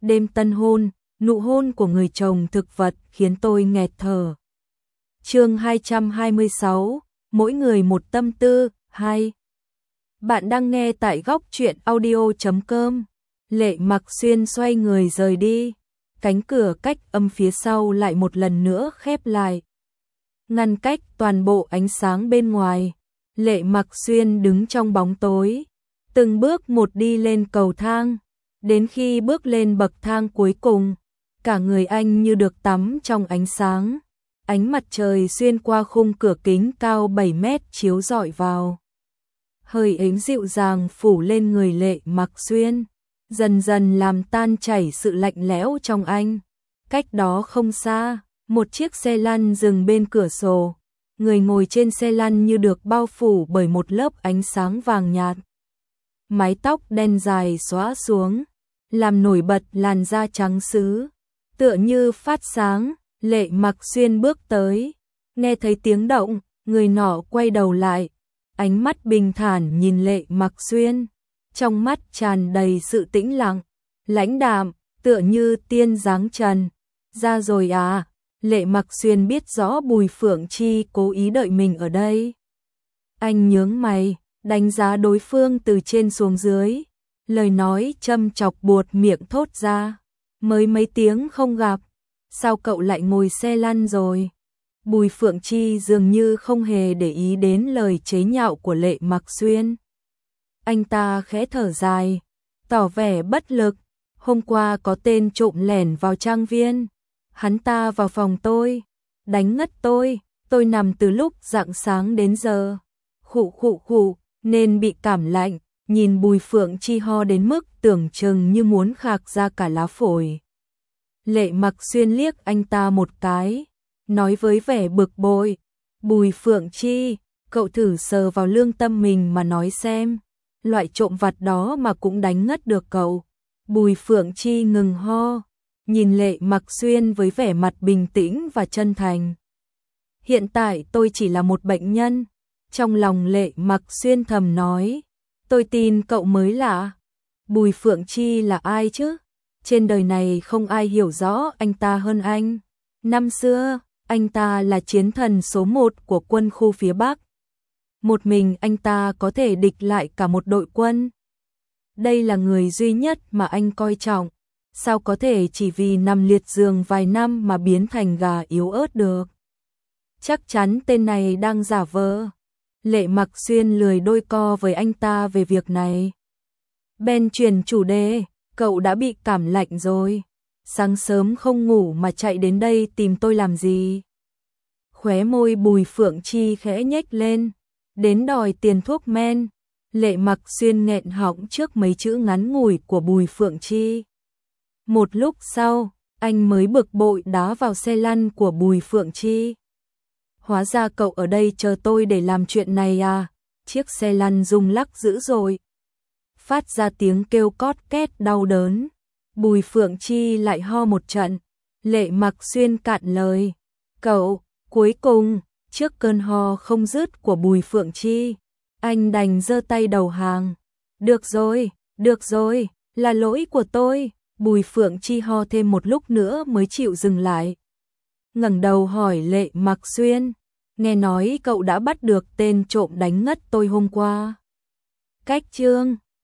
đêm tân hôn, nụ hôn của người chồng thực vật khiến tôi nghẹt thở. Chương 226, mỗi người một tâm tư, 2. Bạn đang nghe tại góc truyện audio.com. Lệ Mặc Xuyên xoay người rời đi, cánh cửa cách âm phía sau lại một lần nữa khép lại, ngăn cách toàn bộ ánh sáng bên ngoài. Lệ Mặc Xuyên đứng trong bóng tối, từng bước một đi lên cầu thang, đến khi bước lên bậc thang cuối cùng, cả người anh như được tắm trong ánh sáng. Ánh mặt trời xuyên qua khung cửa kính cao 7 mét chiếu rọi vào. Hơi ấm dịu dàng phủ lên người Lệ Mặc Xuyên, dần dần làm tan chảy sự lạnh lẽo trong anh. Cách đó không xa, một chiếc xe lăn dừng bên cửa sổ. Người ngồi trên xe lăn như được bao phủ bởi một lớp ánh sáng vàng nhạt. Mái tóc đen dài xõa xuống, làm nổi bật làn da trắng sứ, tựa như phát sáng. Lệ Mặc Xuyên bước tới, nghe thấy tiếng động, người nọ quay đầu lại, ánh mắt bình thản nhìn Lệ Mặc Xuyên, trong mắt tràn đầy sự tĩnh lặng, lãnh đạm, tựa như tiên dáng trần. Ra rồi à? Lệ Mặc Xuyên biết rõ Bùi Phượng Chi cố ý đợi mình ở đây. Anh nhướng mày, đánh giá đối phương từ trên xuống dưới, lời nói châm chọc buột miệng thốt ra. Mới mấy tiếng không gặp, sao cậu lại ngồi xe lăn rồi? Bùi Phượng Chi dường như không hề để ý đến lời chế nhạo của Lệ Mặc Xuyên. Anh ta khẽ thở dài, tỏ vẻ bất lực. Hôm qua có tên trộm lẻn vào trang viên, hắn ta vào phòng tôi, đánh ngất tôi nằm từ lúc rạng sáng đến giờ. Khụ, nên bị cảm lạnh. Nhìn Bùi Phượng Chi ho đến mức tưởng chừng như muốn khạc ra cả lá phổi. Lệ Mặc Xuyên liếc anh ta một cái, nói với vẻ bực bội, Bùi Phượng Chi, cậu thử sờ vào lương tâm mình mà nói xem, loại trộm vặt đó mà cũng đánh ngất được cậu. Bùi Phượng Chi ngừng ho, nhìn Lệ Mặc Xuyên với vẻ mặt bình tĩnh và chân thành. Hiện tại tôi chỉ là một bệnh nhân. Trong lòng Lệ Mặc Xuyên thầm nói, tôi tin cậu mới lạ. Bùi Phượng Chi là ai chứ? Trên đời này không ai hiểu rõ anh ta hơn anh. Năm xưa, anh ta là chiến thần số 1 của quân khu phía Bắc. Một mình anh ta có thể địch lại cả một đội quân. Đây là người duy nhất mà anh coi trọng. Sao có thể chỉ vì nằm liệt giường vài năm mà biến thành gà yếu ớt được? Chắc chắn tên này đang giả vờ. Lệ Mặc Xuyên lười đôi co với anh ta về việc này. Ben chuyển chủ đề, cậu đã bị cảm lạnh rồi. Sáng sớm không ngủ mà chạy đến đây tìm tôi làm gì? Khóe môi Bùi Phượng Chi khẽ nhếch lên, đến đòi tiền thuốc men. Lệ Mặc Xuyên nghẹn họng trước mấy chữ ngắn ngủi của Bùi Phượng Chi. Một lúc sau, anh mới bực bội đá vào xe lăn của Bùi Phượng Chi. Hóa ra cậu ở đây chờ tôi để làm chuyện này à? Chiếc xe lăn rung lắc dữ dội, phát ra tiếng kêu cót két đau đớn. Bùi Phượng Chi lại ho một trận. Lệ Mặc Xuyên cạn lời, cậu. Cuối cùng, trước cơn ho không dứt của Bùi Phượng Chi, anh đành giơ tay đầu hàng. Được rồi, là lỗi của tôi. Bùi Phượng Chi ho thêm một lúc nữa mới chịu dừng lại, ngẩng đầu hỏi Lệ Mặc Xuyên, nghe nói cậu đã bắt được tên trộm đánh ngất tôi hôm qua. Cách chương